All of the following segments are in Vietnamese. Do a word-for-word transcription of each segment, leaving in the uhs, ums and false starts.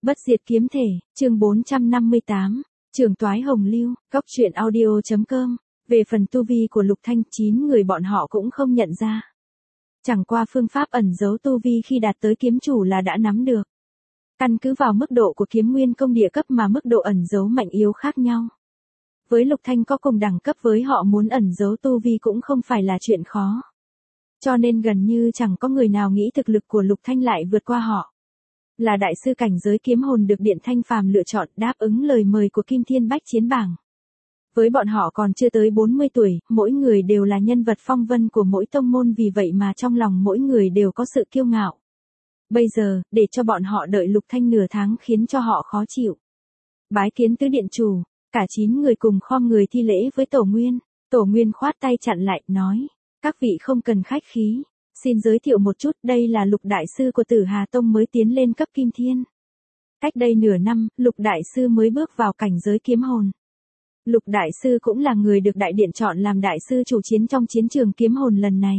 Bất diệt kiếm thể, chương bốn trăm năm mươi tám, Trường toái hồng lưu, góc truyện audio chấm com. Về phần tu vi của Lục Thanh, chín người bọn họ cũng không nhận ra. Chẳng qua phương pháp ẩn giấu tu vi khi đạt tới kiếm chủ là đã nắm được. Căn cứ vào mức độ của kiếm nguyên công địa cấp mà mức độ ẩn giấu mạnh yếu khác nhau. Với Lục Thanh có cùng đẳng cấp với họ, muốn ẩn giấu tu vi cũng không phải là chuyện khó. Cho nên gần như chẳng có người nào nghĩ thực lực của Lục Thanh lại vượt qua họ. Là đại sư cảnh giới kiếm hồn được Điện Thanh Phàm lựa chọn, đáp ứng lời mời của Kim Thiên Bách Chiến Bảng. Với bọn họ còn chưa tới bốn mươi tuổi, mỗi người đều là nhân vật phong vân của mỗi tông môn, vì vậy mà trong lòng mỗi người đều có sự kiêu ngạo. Bây giờ, để cho bọn họ đợi Lục Thanh nửa tháng khiến cho họ khó chịu. Bái kiến tứ điện chủ, cả chín người cùng khom người thi lễ với Tổ Nguyên. Tổ Nguyên khoát tay chặn lại, nói, các vị không cần khách khí. Xin giới thiệu một chút, đây là Lục Đại Sư của Tử Hà Tông mới tiến lên cấp Kim Thiên. Cách đây nửa năm, Lục Đại Sư mới bước vào cảnh giới kiếm hồn. Lục Đại Sư cũng là người được Đại Điện chọn làm Đại Sư chủ chiến trong chiến trường kiếm hồn lần này.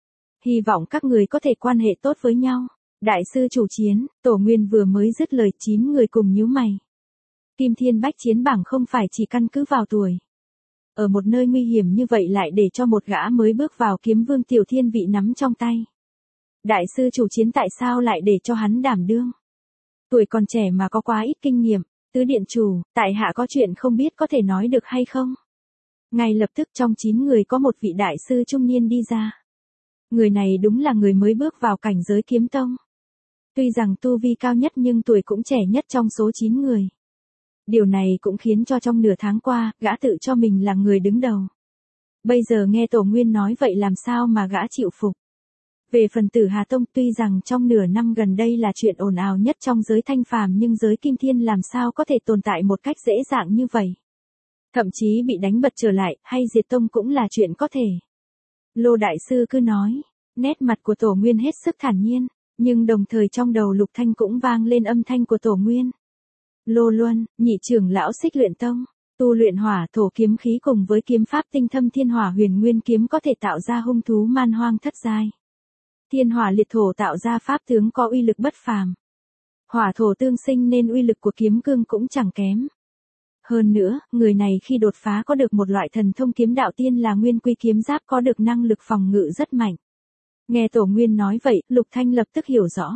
Hy vọng các người có thể quan hệ tốt với nhau. Đại Sư chủ chiến, Tổ Nguyên vừa mới dứt lời, chín người cùng nhíu mày. Kim Thiên Bách Chiến Bảng không phải chỉ căn cứ vào tuổi. Ở một nơi nguy hiểm như vậy lại để cho một gã mới bước vào kiếm vương tiểu thiên vị nắm trong tay. Đại sư chủ chiến tại sao lại để cho hắn đảm đương? Tuổi còn trẻ mà có quá ít kinh nghiệm. Tứ điện chủ, tại hạ có chuyện không biết có thể nói được hay không? Ngay lập tức trong chín người có một vị đại sư trung niên đi ra. Người này đúng là người mới bước vào cảnh giới kiếm tông. Tuy rằng tu vi cao nhất nhưng tuổi cũng trẻ nhất trong số chín người. Điều này cũng khiến cho trong nửa tháng qua, gã tự cho mình là người đứng đầu. Bây giờ nghe Tổ Nguyên nói vậy làm sao mà gã chịu phục. Về phần Tử Hà Tông, tuy rằng trong nửa năm gần đây là chuyện ồn ào nhất trong giới thanh phàm, nhưng giới Kim Thiên làm sao có thể tồn tại một cách dễ dàng như vậy. Thậm chí bị đánh bật trở lại, hay diệt tông cũng là chuyện có thể. Lô Đại Sư cứ nói, nét mặt của Tổ Nguyên hết sức thản nhiên, nhưng đồng thời trong đầu Lục Thanh cũng vang lên âm thanh của Tổ Nguyên. Lô Luân, nhị trưởng lão Xích Luyện Tông, tu luyện hỏa thổ kiếm khí cùng với kiếm pháp tinh thâm thiên hỏa huyền nguyên kiếm có thể tạo ra hung thú man hoang thất giai. Thiên hỏa liệt thổ tạo ra pháp tướng có uy lực bất phàm. Hỏa thổ tương sinh nên uy lực của kiếm cương cũng chẳng kém. Hơn nữa, người này khi đột phá có được một loại thần thông kiếm đạo tiên là nguyên quy kiếm giáp, có được năng lực phòng ngự rất mạnh. Nghe Tổ Nguyên nói vậy, Lục Thanh lập tức hiểu rõ.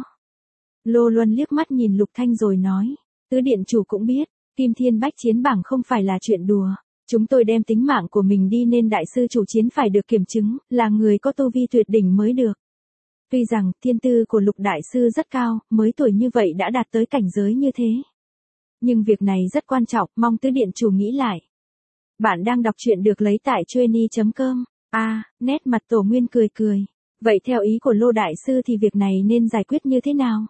Lô Luân liếc mắt nhìn Lục Thanh rồi nói, tứ điện chủ cũng biết, Kim Thiên Bách Chiến Bảng không phải là chuyện đùa. Chúng tôi đem tính mạng của mình đi nên đại sư chủ chiến phải được kiểm chứng, là người có tu vi tuyệt đỉnh mới được. Tuy rằng thiên tư của Lục Đại Sư rất cao, mới tuổi như vậy đã đạt tới cảnh giới như thế. Nhưng việc này rất quan trọng, mong tứ điện chủ nghĩ lại. Bạn đang đọc truyện được lấy tại chueny chấm com. À, nét mặt Tổ Nguyên cười cười. Vậy theo ý của Lô Đại Sư thì việc này nên giải quyết như thế nào?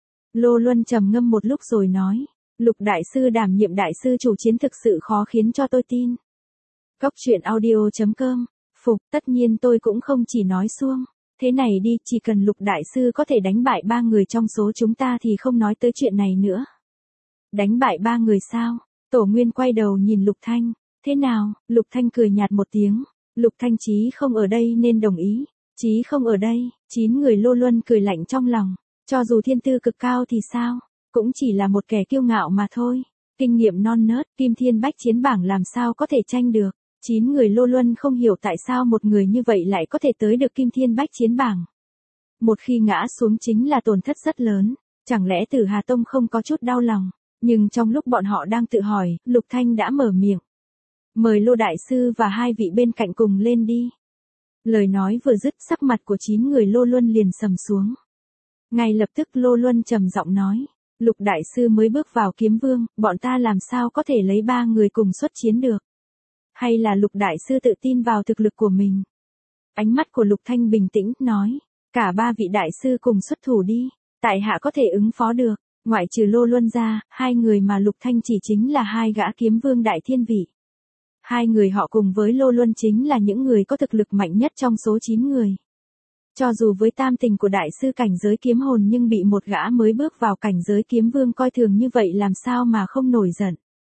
Lô Luân trầm ngâm một lúc rồi nói, Lục Đại Sư đảm nhiệm đại sư chủ chiến thực sự khó khiến cho tôi tin. Góc truyện audio chấm com. Phục, tất nhiên tôi cũng không chỉ nói suông. Thế này đi, chỉ cần Lục Đại Sư có thể đánh bại ba người trong số chúng ta thì không nói tới chuyện này nữa. Đánh bại ba người sao? Tổ Nguyên quay đầu nhìn Lục Thanh. Thế nào? Lục Thanh cười nhạt một tiếng. Lục Thanh Chí không ở đây nên đồng ý. Chí không ở đây, chín người Lô Luân cười lạnh trong lòng. Cho dù thiên tư cực cao thì sao? Cũng chỉ là một kẻ kiêu ngạo mà thôi. Kinh nghiệm non nớt, Kim Thiên Bách Chiến Bảng làm sao có thể tranh được. Chín người Lô Luân không hiểu tại sao một người như vậy lại có thể tới được Kim Thiên Bách Chiến Bảng. Một khi ngã xuống chính là tổn thất rất lớn. Chẳng lẽ Tử Hà Tông không có chút đau lòng? Nhưng trong lúc bọn họ đang tự hỏi, Lục Thanh đã mở miệng. Mời Lô Đại Sư và hai vị bên cạnh cùng lên đi. Lời nói vừa dứt, sắc mặt của chín người Lô Luân liền sầm xuống. Ngay lập tức Lô Luân trầm giọng nói, Lục Đại Sư mới bước vào kiếm vương, bọn ta làm sao có thể lấy ba người cùng xuất chiến được? Hay là Lục Đại Sư tự tin vào thực lực của mình? Ánh mắt của Lục Thanh bình tĩnh, nói, cả ba vị đại sư cùng xuất thủ đi, tại hạ có thể ứng phó được. Ngoại trừ Lô Luân ra, hai người mà Lục Thanh chỉ chính là hai gã kiếm vương đại thiên vị. Hai người họ cùng với Lô Luân chính là những người có thực lực mạnh nhất trong số chín người. Cho dù với tam tình của đại sư cảnh giới kiếm hồn nhưng bị một gã mới bước vào cảnh giới kiếm vương coi thường như vậy làm sao mà không nổi giận.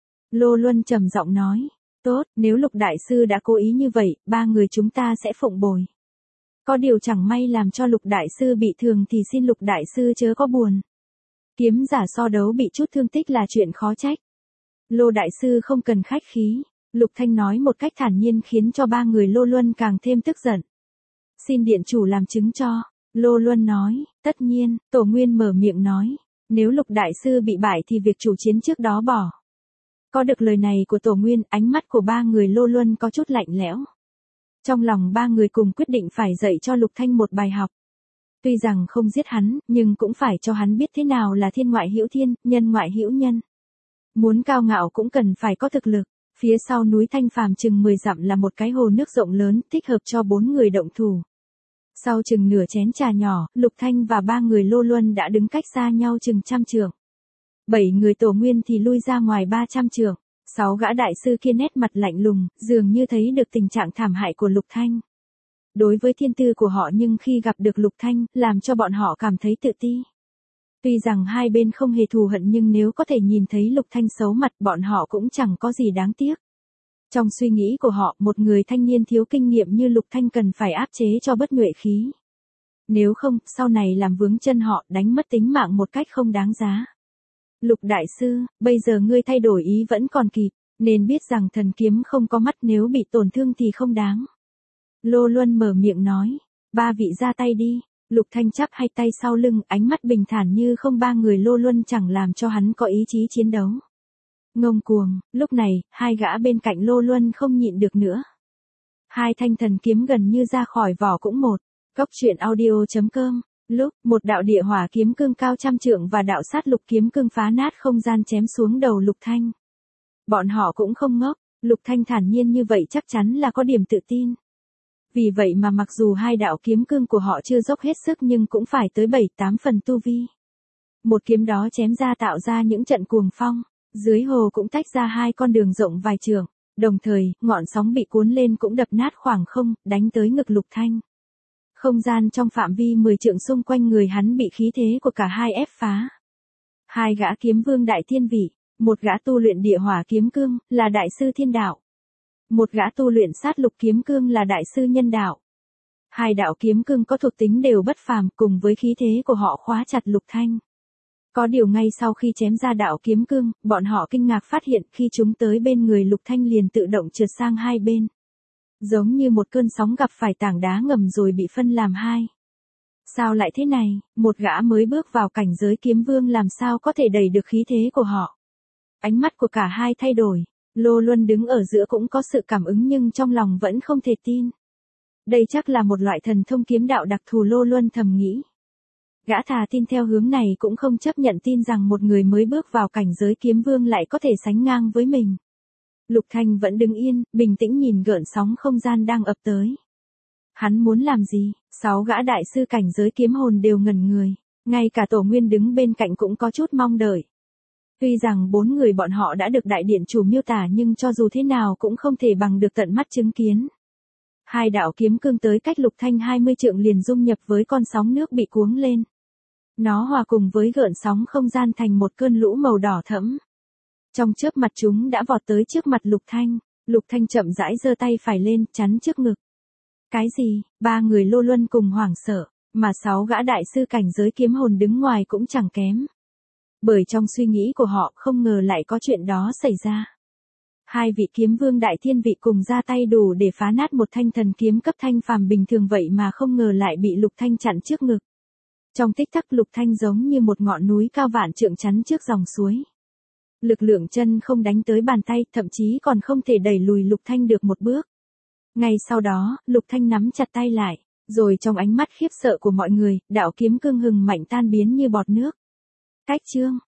Lô Luân trầm giọng nói, tốt, nếu Lục Đại Sư đã cố ý như vậy, ba người chúng ta sẽ phụng bồi. Có điều chẳng may làm cho Lục Đại Sư bị thương thì xin Lục Đại Sư chớ có buồn. Kiếm giả so đấu bị chút thương tích là chuyện khó trách. Lô đại sư không cần khách khí, Lục Thanh nói một cách thản nhiên khiến cho ba người Lô Luân càng thêm tức giận. Xin điện chủ làm chứng cho, Lô Luân nói, tất nhiên, Tổ Nguyên mở miệng nói, nếu Lục đại sư bị bại thì việc chủ chiến trước đó bỏ. Có được lời này của Tổ Nguyên, ánh mắt của ba người Lô Luân có chút lạnh lẽo. Trong lòng ba người cùng quyết định phải dạy cho Lục Thanh một bài học. Tuy rằng không giết hắn, nhưng cũng phải cho hắn biết thế nào là thiên ngoại hữu thiên, nhân ngoại hữu nhân. Muốn cao ngạo cũng cần phải có thực lực. Phía sau núi Thanh Phàm chừng mười dặm là một cái hồ nước rộng lớn, thích hợp cho bốn người động thủ. Sau chừng nửa chén trà nhỏ, Lục Thanh và ba người Lô Luân đã đứng cách xa nhau chừng trăm trượng. Bảy người Tổ Nguyên thì lui ra ngoài ba trăm trượng. Sáu gã đại sư kia nét mặt lạnh lùng, dường như thấy được tình trạng thảm hại của Lục Thanh. Đối với thiên tư của họ nhưng khi gặp được Lục Thanh, làm cho bọn họ cảm thấy tự ti. Tuy rằng hai bên không hề thù hận nhưng nếu có thể nhìn thấy Lục Thanh xấu mặt bọn họ cũng chẳng có gì đáng tiếc. Trong suy nghĩ của họ, một người thanh niên thiếu kinh nghiệm như Lục Thanh cần phải áp chế cho bất nhuệ khí. Nếu không, sau này làm vướng chân họ, đánh mất tính mạng một cách không đáng giá. Lục đại sư, bây giờ ngươi thay đổi ý vẫn còn kịp, nên biết rằng thần kiếm không có mắt, nếu bị tổn thương thì không đáng. Lô Luân mở miệng nói, ba vị ra tay đi. Lục Thanh chắp hai tay sau lưng, ánh mắt bình thản như không. Ba người Lô Luân chẳng làm cho hắn có ý chí chiến đấu. Ngông cuồng, lúc này, hai gã bên cạnh Lô Luân không nhịn được nữa. Hai thanh thần kiếm gần như ra khỏi vỏ cũng một. Góc truyện audio chấm com. Lúc, một đạo địa hỏa kiếm cương cao trăm trượng và đạo sát lục kiếm cương phá nát không gian chém xuống đầu Lục Thanh. Bọn họ cũng không ngốc, Lục Thanh thản nhiên như vậy chắc chắn là có điểm tự tin. Vì vậy mà mặc dù hai đạo kiếm cương của họ chưa dốc hết sức nhưng cũng phải tới bảy tám phần tu vi. Một kiếm đó chém ra tạo ra những trận cuồng phong, dưới hồ cũng tách ra hai con đường rộng vài trượng, đồng thời, ngọn sóng bị cuốn lên cũng đập nát khoảng không, đánh tới ngực Lục Thanh. Không gian trong phạm vi mười trượng xung quanh người hắn bị khí thế của cả hai ép phá. Hai gã kiếm vương đại thiên vị, một gã tu luyện địa hỏa kiếm cương, là đại sư thiên đạo. Một gã tu luyện sát lục kiếm cương là đại sư nhân đạo. Hai đạo kiếm cương có thuộc tính đều bất phàm, cùng với khí thế của họ khóa chặt Lục Thanh. Có điều ngay sau khi chém ra đạo kiếm cương, bọn họ kinh ngạc phát hiện khi chúng tới bên người Lục Thanh liền tự động trượt sang hai bên. Giống như một cơn sóng gặp phải tảng đá ngầm rồi bị phân làm hai. Sao lại thế này, một gã mới bước vào cảnh giới kiếm vương làm sao có thể đẩy được khí thế của họ. Ánh mắt của cả hai thay đổi. Lô Luân đứng ở giữa cũng có sự cảm ứng nhưng trong lòng vẫn không thể tin. Đây chắc là một loại thần thông kiếm đạo đặc thù, Lô Luân thầm nghĩ. Gã thà tin theo hướng này cũng không chấp nhận tin rằng một người mới bước vào cảnh giới kiếm vương lại có thể sánh ngang với mình. Lục Thanh vẫn đứng yên, bình tĩnh nhìn gợn sóng không gian đang ập tới. Hắn muốn làm gì? Sáu gã đại sư cảnh giới kiếm hồn đều ngẩn người. Ngay cả Tổ Nguyên đứng bên cạnh cũng có chút mong đợi. Tuy rằng bốn người bọn họ đã được đại điện chủ miêu tả nhưng cho dù thế nào cũng không thể bằng được tận mắt chứng kiến. Hai đạo kiếm cương tới cách Lục Thanh hai mươi trượng liền dung nhập với con sóng nước bị cuống lên. Nó hòa cùng với gợn sóng không gian thành một cơn lũ màu đỏ thẫm. Trong chớp mặt chúng đã vọt tới trước mặt Lục Thanh. Lục Thanh chậm rãi giơ tay phải lên, chắn trước ngực. Cái gì? Ba người Lô Luân cùng hoảng sợ, mà sáu gã đại sư cảnh giới kiếm hồn đứng ngoài cũng chẳng kém. Bởi trong suy nghĩ của họ không ngờ lại có chuyện đó xảy ra. Hai vị kiếm vương đại thiên vị cùng ra tay đủ để phá nát một thanh thần kiếm cấp thanh phàm bình thường, vậy mà không ngờ lại bị Lục Thanh chặn trước ngực. Trong tích tắc Lục Thanh giống như một ngọn núi cao vạn trượng chắn trước dòng suối. Lực lượng chân không đánh tới bàn tay, thậm chí còn không thể đẩy lùi Lục Thanh được một bước. Ngay sau đó, Lục Thanh nắm chặt tay lại, rồi trong ánh mắt khiếp sợ của mọi người, đạo kiếm cương hừng mạnh tan biến như bọt nước. Cách chương,